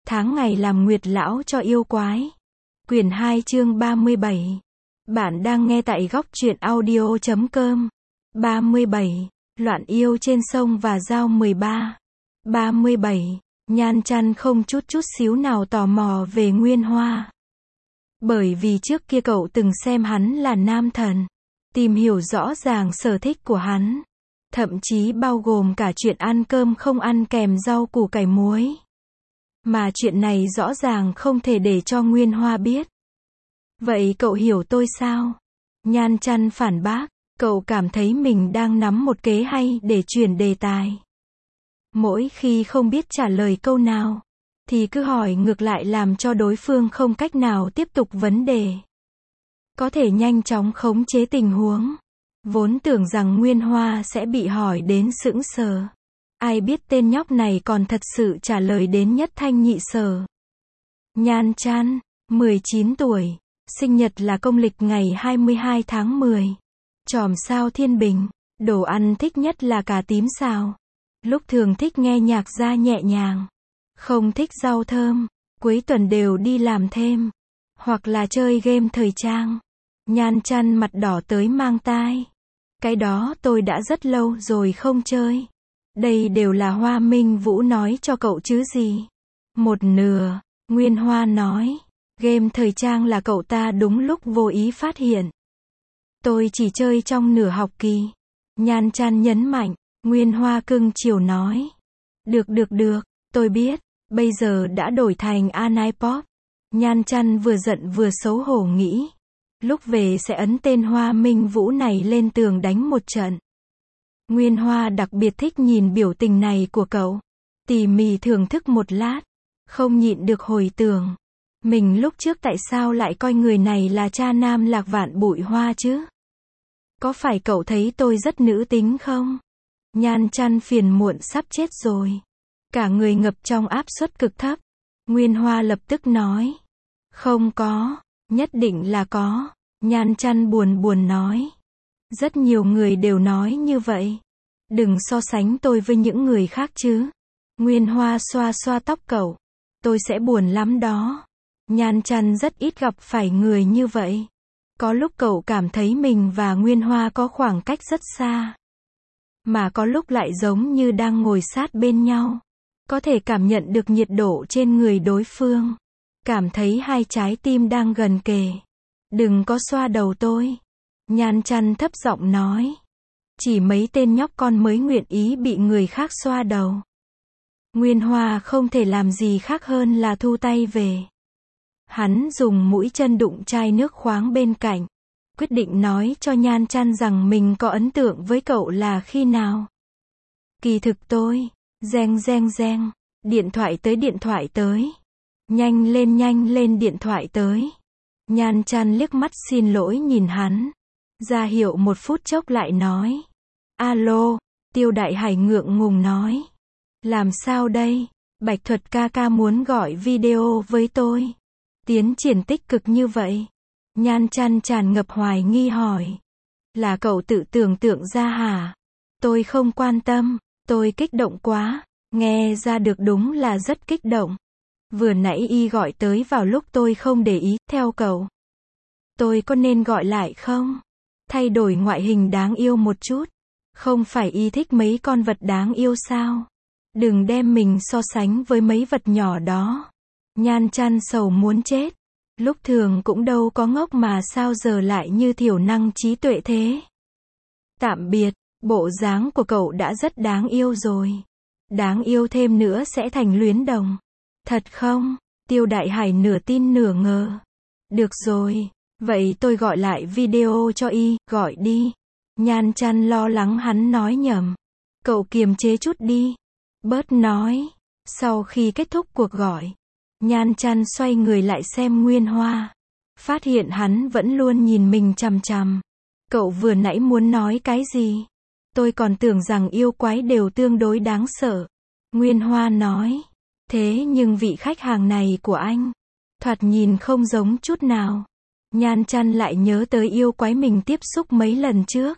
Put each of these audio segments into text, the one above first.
tháng ngày làm nguyệt lão cho yêu quái. Quyển 2 chương 37. Bạn đang nghe tại góc truyện audio.com. 37. Loạn yêu trên sông và dao 13. 37. Nhan Chăn không chút xíu nào tò mò về Nguyên Hoa. Bởi vì trước kia cậu từng xem hắn là nam thần, tìm hiểu rõ ràng sở thích của hắn, thậm chí bao gồm cả chuyện ăn cơm không ăn kèm rau củ cải muối. Mà chuyện này rõ ràng không thể để cho Nguyên Hoa biết. Vậy cậu hiểu tôi sao? Nhan Chăn phản bác, cậu cảm thấy mình đang nắm một kế hay để chuyển đề tài. Mỗi khi không biết trả lời câu nào, thì cứ hỏi ngược lại làm cho đối phương không cách nào tiếp tục vấn đề. Có thể nhanh chóng khống chế tình huống. Vốn tưởng rằng Nguyên Hoa sẽ bị hỏi đến sững sờ. Ai biết tên nhóc này còn thật sự trả lời đến nhất thanh nhị sở. Nhan Chăn, 19 tuổi, sinh nhật là công lịch ngày 22 tháng 10. Chòm sao thiên bình, đồ ăn thích nhất là cà tím xào. Lúc thường thích nghe nhạc ra nhẹ nhàng, không thích rau thơm, cuối tuần đều đi làm thêm, hoặc là chơi game thời trang. Nhan Chăn mặt đỏ tới mang tai. Cái đó tôi đã rất lâu rồi không chơi. Đây đều là Hoa Minh Vũ nói cho cậu chứ gì. Một nửa, Nguyên Hoa nói. Game thời trang là cậu ta đúng lúc vô ý phát hiện. Tôi chỉ chơi trong nửa học kỳ. Nhan Chăn nhấn mạnh. Nguyên Hoa cưng chiều nói. Được, tôi biết. Bây giờ đã đổi thành Anipop. Nhan Chăn vừa giận vừa xấu hổ nghĩ. Lúc về sẽ ấn tên Hoa Minh Vũ này lên tường đánh một trận. Nguyên Hoa đặc biệt thích nhìn biểu tình này của cậu. Tỉ mỉ thưởng thức một lát. Không nhịn được hồi tưởng. Mình lúc trước tại sao lại coi người này là cha nam lạc vạn bụi hoa chứ? Có phải cậu thấy tôi rất nữ tính không? Nhan Chăn phiền muộn sắp chết rồi. Cả người ngập trong áp suất cực thấp. Nguyên Hoa lập tức nói. Không có, nhất định là có. Nhan Chăn buồn nói. Rất nhiều người đều nói như vậy. Đừng so sánh tôi với những người khác chứ. Nguyên Hoa xoa tóc cậu. Tôi sẽ buồn lắm đó. Nhan Chăn rất ít gặp phải người như vậy. Có lúc cậu cảm thấy mình và Nguyên Hoa có khoảng cách rất xa. Mà có lúc lại giống như đang ngồi sát bên nhau. Có thể cảm nhận được nhiệt độ trên người đối phương. Cảm thấy hai trái tim đang gần kề. Đừng có xoa đầu tôi. Nhan Chăn thấp giọng nói. Chỉ mấy tên nhóc con mới nguyện ý bị người khác xoa đầu. Nguyên Hoa không thể làm gì khác hơn là thu tay về. Hắn dùng mũi chân đụng chai nước khoáng bên cạnh. Quyết định nói cho Nhan Chăn rằng mình có ấn tượng với cậu là khi nào. Kỳ thực tôi. Reng. Điện thoại tới. Nhanh lên điện thoại tới. Nhan Chăn liếc mắt xin lỗi nhìn hắn. Ra hiệu một phút chốc lại nói. Alo, Tiêu Đại Hải ngượng ngùng nói. Làm sao đây? Bạch Thuật ca muốn gọi video với tôi. Tiến triển tích cực như vậy. Nhan Chăn tràn ngập hoài nghi hỏi. Là cậu tự tưởng tượng ra hả? Tôi không quan tâm, tôi kích động quá. Nghe ra được đúng là rất kích động. Vừa nãy y gọi tới vào lúc tôi không để ý, theo cậu. Tôi có nên gọi lại không? Thay đổi ngoại hình đáng yêu một chút. Không phải y thích mấy con vật đáng yêu sao? Đừng đem mình so sánh với mấy vật nhỏ đó. Nhan Chăn sầu muốn chết. Lúc thường cũng đâu có ngốc mà sao giờ lại như thiểu năng trí tuệ thế. Tạm biệt, bộ dáng của cậu đã rất đáng yêu rồi. Đáng yêu thêm nữa sẽ thành luyến đồng. Thật không? Tiêu Đại Hải nửa tin nửa ngờ. Được rồi, vậy tôi gọi lại video cho y, gọi đi. Nhan Chăn lo lắng hắn nói nhầm. Cậu kiềm chế chút đi. Bớt nói. Sau khi kết thúc cuộc gọi, Nhan Chăn xoay người lại xem Nguyên Hoa. Phát hiện hắn vẫn luôn nhìn mình chằm chằm. Cậu vừa nãy muốn nói cái gì? Tôi còn tưởng rằng yêu quái đều tương đối đáng sợ. Nguyên Hoa nói. Thế nhưng vị khách hàng này của anh, thoạt nhìn không giống chút nào. Nhan Chăn lại nhớ tới yêu quái mình tiếp xúc mấy lần trước.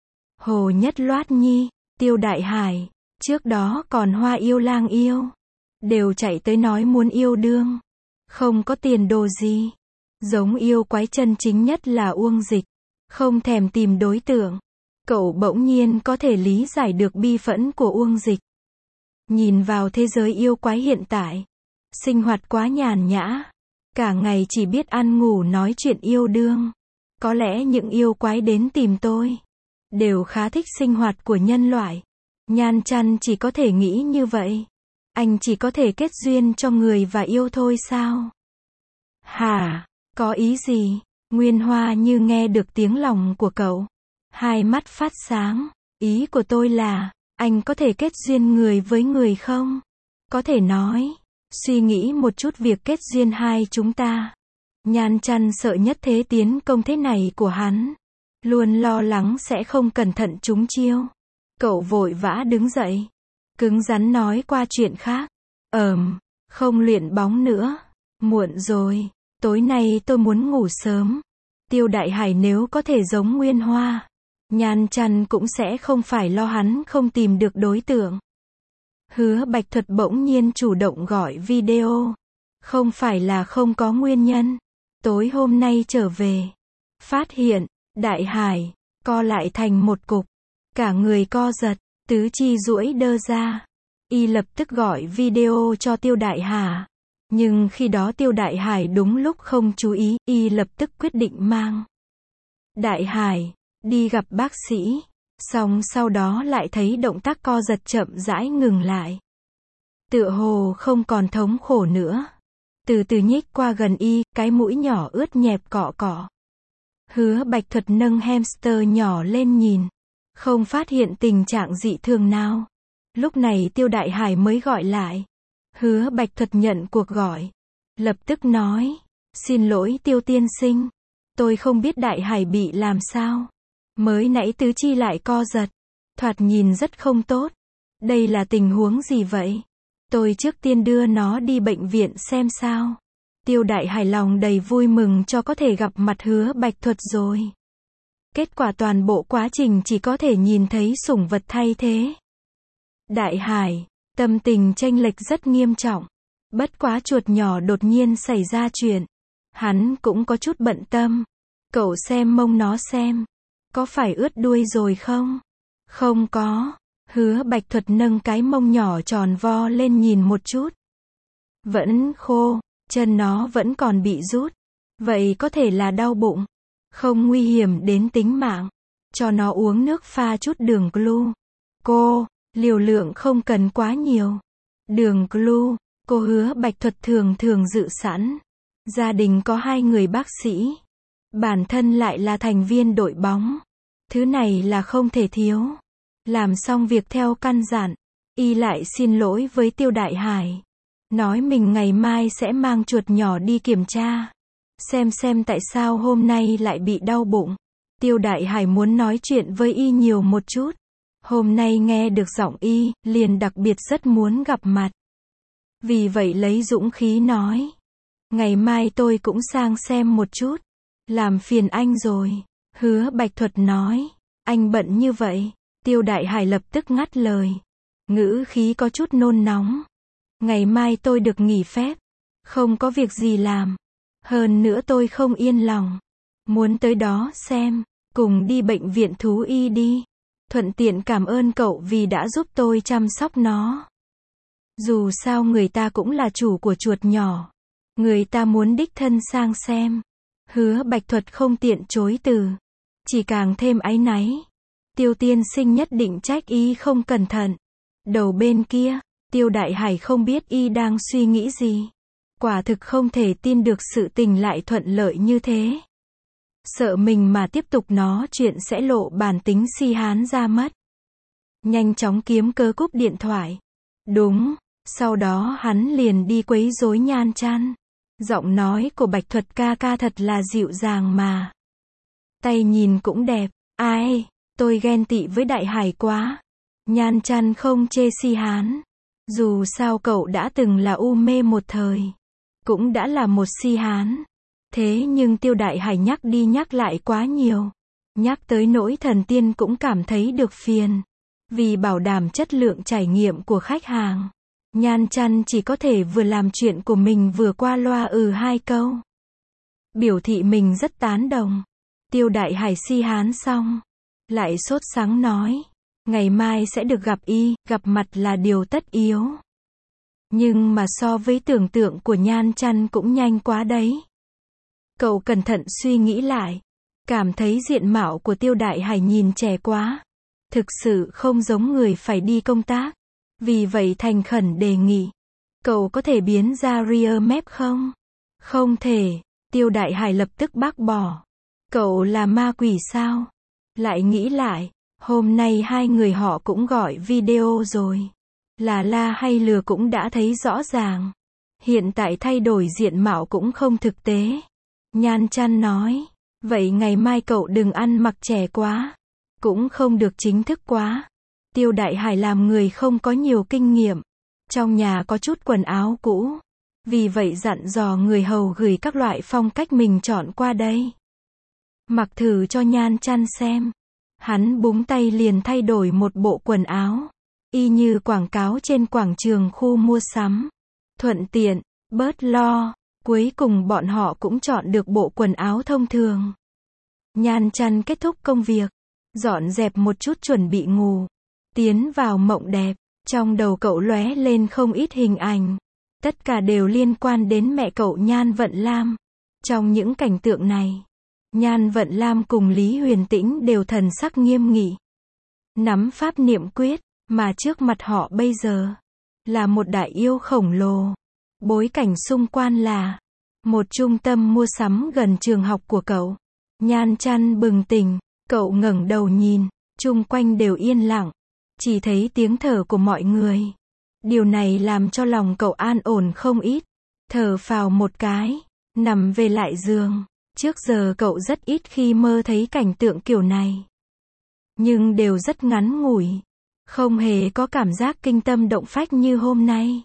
Hồ Nhất Loát Nhi, Tiêu Đại Hải, trước đó còn Hoa Yêu Lang Yêu. đều chạy tới nói muốn yêu đương. Không có tiền đồ gì. Giống yêu quái chân chính nhất là Uông Dịch. Không thèm tìm đối tượng. Cậu bỗng nhiên có thể lý giải được bi phẫn của Uông Dịch. Nhìn vào thế giới yêu quái hiện tại. Sinh hoạt quá nhàn nhã. Cả ngày chỉ biết ăn ngủ nói chuyện yêu đương. Có lẽ những yêu quái đến tìm tôi đều khá thích sinh hoạt của nhân loại. Nhan Chăn chỉ có thể nghĩ như vậy. Anh chỉ có thể kết duyên cho người và yêu thôi sao? Hả? Có ý gì? Nguyên Hoa như nghe được tiếng lòng của cậu. Hai mắt phát sáng. Ý của tôi là, anh có thể kết duyên người với người không? Có thể nói. Suy nghĩ một chút việc kết duyên hai chúng ta. Nhan Chăn sợ nhất thế tiến công thế này của hắn. Luôn lo lắng sẽ không cẩn thận trúng chiêu. Cậu vội vã đứng dậy. Cứng rắn nói qua chuyện khác. Không luyện bóng nữa. Muộn rồi. Tối nay tôi muốn ngủ sớm. Tiêu Đại Hải nếu có thể giống Nguyên Hoa. Nhan Chăn cũng sẽ không phải lo hắn không tìm được đối tượng. Hứa Bạch Thuật bỗng nhiên chủ động gọi video. Không phải là không có nguyên nhân. Tối hôm nay trở về. Phát hiện, Đại Hải, co lại thành một cục. Cả người co giật, tứ chi duỗi đơ ra. Y lập tức gọi video cho Tiêu Đại Hà. Nhưng khi đó Tiêu Đại Hải đúng lúc không chú ý, Y lập tức quyết định mang Đại Hải đi gặp bác sĩ. Xong sau đó lại thấy động tác co giật chậm rãi ngừng lại. Tựa hồ không còn thống khổ nữa. Từ từ nhích qua gần Y, cái mũi nhỏ ướt nhẹp cọ cọ. Hứa Bạch Thuật nâng hamster nhỏ lên nhìn. Không phát hiện tình trạng dị thường nào. Lúc này Tiêu Đại Hải mới gọi lại. Hứa Bạch Thuật nhận cuộc gọi. Lập tức nói. Xin lỗi Tiêu tiên sinh. Tôi không biết Đại Hải bị làm sao. Mới nãy tứ chi lại co giật. Thoạt nhìn rất không tốt. Đây là tình huống gì vậy? Tôi trước tiên đưa nó đi bệnh viện xem sao. Tiêu Đại Hải lòng đầy vui mừng cho có thể gặp mặt Hứa Bạch Thuật rồi. Kết quả toàn bộ quá trình chỉ có thể nhìn thấy sủng vật thay thế. Đại Hải, tâm tình chênh lệch rất nghiêm trọng. Bất quá chuột nhỏ đột nhiên xảy ra chuyện. Hắn cũng có chút bận tâm. Cậu xem mông nó xem. Có phải ướt đuôi rồi không? Không có. Hứa Bạch Thuật nâng cái mông nhỏ tròn vo lên nhìn một chút. Vẫn khô, chân nó vẫn còn bị rút. Vậy có thể là đau bụng. Không nguy hiểm đến tính mạng. Cho nó uống nước pha chút đường glu. Cô, liều lượng không cần quá nhiều. Đường glu, cô Hứa Bạch Thuật thường dự sẵn. Gia đình có 2 người bác sĩ. Bản thân lại là thành viên đội bóng. Thứ này là không thể thiếu. Làm xong việc theo căn dặn. Y lại xin lỗi với Tiêu Đại Hải. Nói mình ngày mai sẽ mang chuột nhỏ đi kiểm tra. Xem tại sao hôm nay lại bị đau bụng. Tiêu Đại Hải muốn nói chuyện với Y nhiều một chút. Hôm nay nghe được giọng Y, liền đặc biệt rất muốn gặp mặt. Vì vậy lấy dũng khí nói. Ngày mai tôi cũng sang xem một chút. Làm phiền anh rồi. Hứa Bạch Thuật nói. Anh bận như vậy. Tiêu Đại Hải lập tức ngắt lời. Ngữ khí có chút nôn nóng. Ngày mai tôi được nghỉ phép. Không có việc gì làm. Hơn nữa tôi không yên lòng. Muốn tới đó xem. Cùng đi bệnh viện thú y đi. Thuận tiện cảm ơn cậu vì đã giúp tôi chăm sóc nó. Dù sao người ta cũng là chủ của chuột nhỏ. Người ta muốn đích thân sang xem. Hứa Bạch Thuật không tiện chối từ. Chỉ càng thêm áy náy. Tiêu tiên sinh nhất định trách Y không cẩn thận. Đầu bên kia, Tiêu Đại Hải không biết Y đang suy nghĩ gì. Quả thực không thể tin được sự tình lại thuận lợi như thế. Sợ mình mà tiếp tục nói chuyện sẽ lộ bản tính si hán ra mất. Nhanh chóng kiếm cớ cúp điện thoại. Đúng, sau đó hắn liền đi quấy rối Nhan Chăn. Giọng nói của Bạch Thuật ca ca thật là dịu dàng mà. Tay nhìn cũng đẹp. Ai, tôi ghen tị với Đại Hải quá. Nhan Chăn không chê si hán. Dù sao cậu đã từng là u mê một thời. Cũng đã là một si hán. Thế nhưng Tiêu Đại Hải nhắc đi nhắc lại quá nhiều. Nhắc tới nỗi thần tiên cũng cảm thấy được phiền. Vì bảo đảm chất lượng trải nghiệm của khách hàng. Nhan Chăn chỉ có thể vừa làm chuyện của mình vừa qua loa hai câu. Biểu thị mình rất tán đồng. Tiêu Đại Hải si hán xong, lại sốt sắng nói, ngày mai sẽ được gặp y, gặp mặt là điều tất yếu. Nhưng mà so với tưởng tượng của Nhan Chăn cũng nhanh quá đấy. Cậu cẩn thận suy nghĩ lại, cảm thấy diện mạo của Tiêu Đại Hải nhìn trẻ quá, thực sự không giống người phải đi công tác. Vì vậy thành khẩn đề nghị, cậu có thể biến ra rear map không? Không thể. Tiêu Đại Hải lập tức bác bỏ. Cậu là ma quỷ sao? Lại nghĩ lại, hôm nay hai người họ cũng gọi video rồi. Là la hay lừa cũng đã thấy rõ ràng. Hiện tại thay đổi diện mạo cũng không thực tế. Nhan Chăn nói, vậy ngày mai cậu đừng ăn mặc trẻ quá, cũng không được chính thức quá. Tiêu Đại Hải làm người không có nhiều kinh nghiệm, trong nhà có chút quần áo cũ, vì vậy dặn dò người hầu gửi các loại phong cách mình chọn qua đây. Mặc thử cho Nhan Chăn xem. Hắn búng tay liền thay đổi một bộ quần áo, y như quảng cáo trên quảng trường khu mua sắm. Thuận tiện, bớt lo, cuối cùng bọn họ cũng chọn được bộ quần áo thông thường. Nhan Chăn kết thúc công việc, dọn dẹp một chút chuẩn bị ngủ, tiến vào mộng đẹp, trong đầu cậu lóe lên không ít hình ảnh. Tất cả đều liên quan đến mẹ cậu Nhan Vận Lam. Trong những cảnh tượng này, Nhan Vận Lam cùng Lý Huyền Tĩnh đều thần sắc nghiêm nghị, nắm pháp niệm quyết, mà trước mặt họ bây giờ là một đại yêu khổng lồ. Bối cảnh xung quanh là một trung tâm mua sắm gần trường học của cậu. Nhan Chăn bừng tỉnh, cậu ngẩng đầu nhìn, chung quanh đều yên lặng, chỉ thấy tiếng thở của mọi người. Điều này làm cho lòng cậu an ổn không ít. Thở phào một cái, nằm về lại giường. Trước giờ cậu rất ít khi mơ thấy cảnh tượng kiểu này, nhưng đều rất ngắn ngủi, không hề có cảm giác kinh tâm động phách như hôm nay.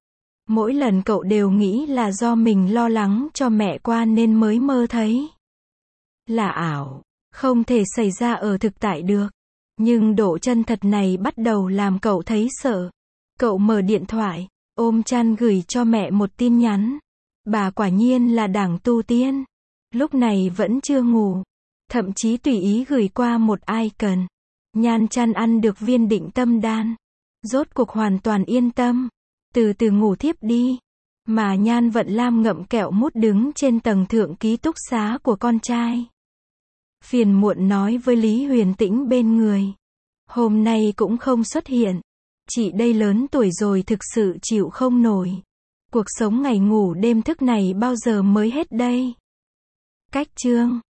Mỗi lần cậu đều nghĩ là do mình lo lắng cho mẹ qua nên mới mơ thấy. Là ảo, không thể xảy ra ở thực tại được. Nhưng độ chân thật này bắt đầu làm cậu thấy sợ. Cậu mở điện thoại, ôm chăn gửi cho mẹ một tin nhắn. Bà quả nhiên là đảng tu tiên. Lúc này vẫn chưa ngủ. Thậm chí tùy ý gửi qua một icon. Nhan Chăn ăn được viên định tâm đan. Rốt cuộc hoàn toàn yên tâm. Từ từ ngủ thiếp đi. Mà Nhan Vận Lam ngậm kẹo mút đứng trên tầng thượng ký túc xá của con trai. Phiền muộn nói với Lý Huyền Tĩnh bên người. Hôm nay cũng không xuất hiện. Chị đây lớn tuổi rồi thực sự chịu không nổi. Cuộc sống ngày ngủ đêm thức này bao giờ mới hết đây? Cách chương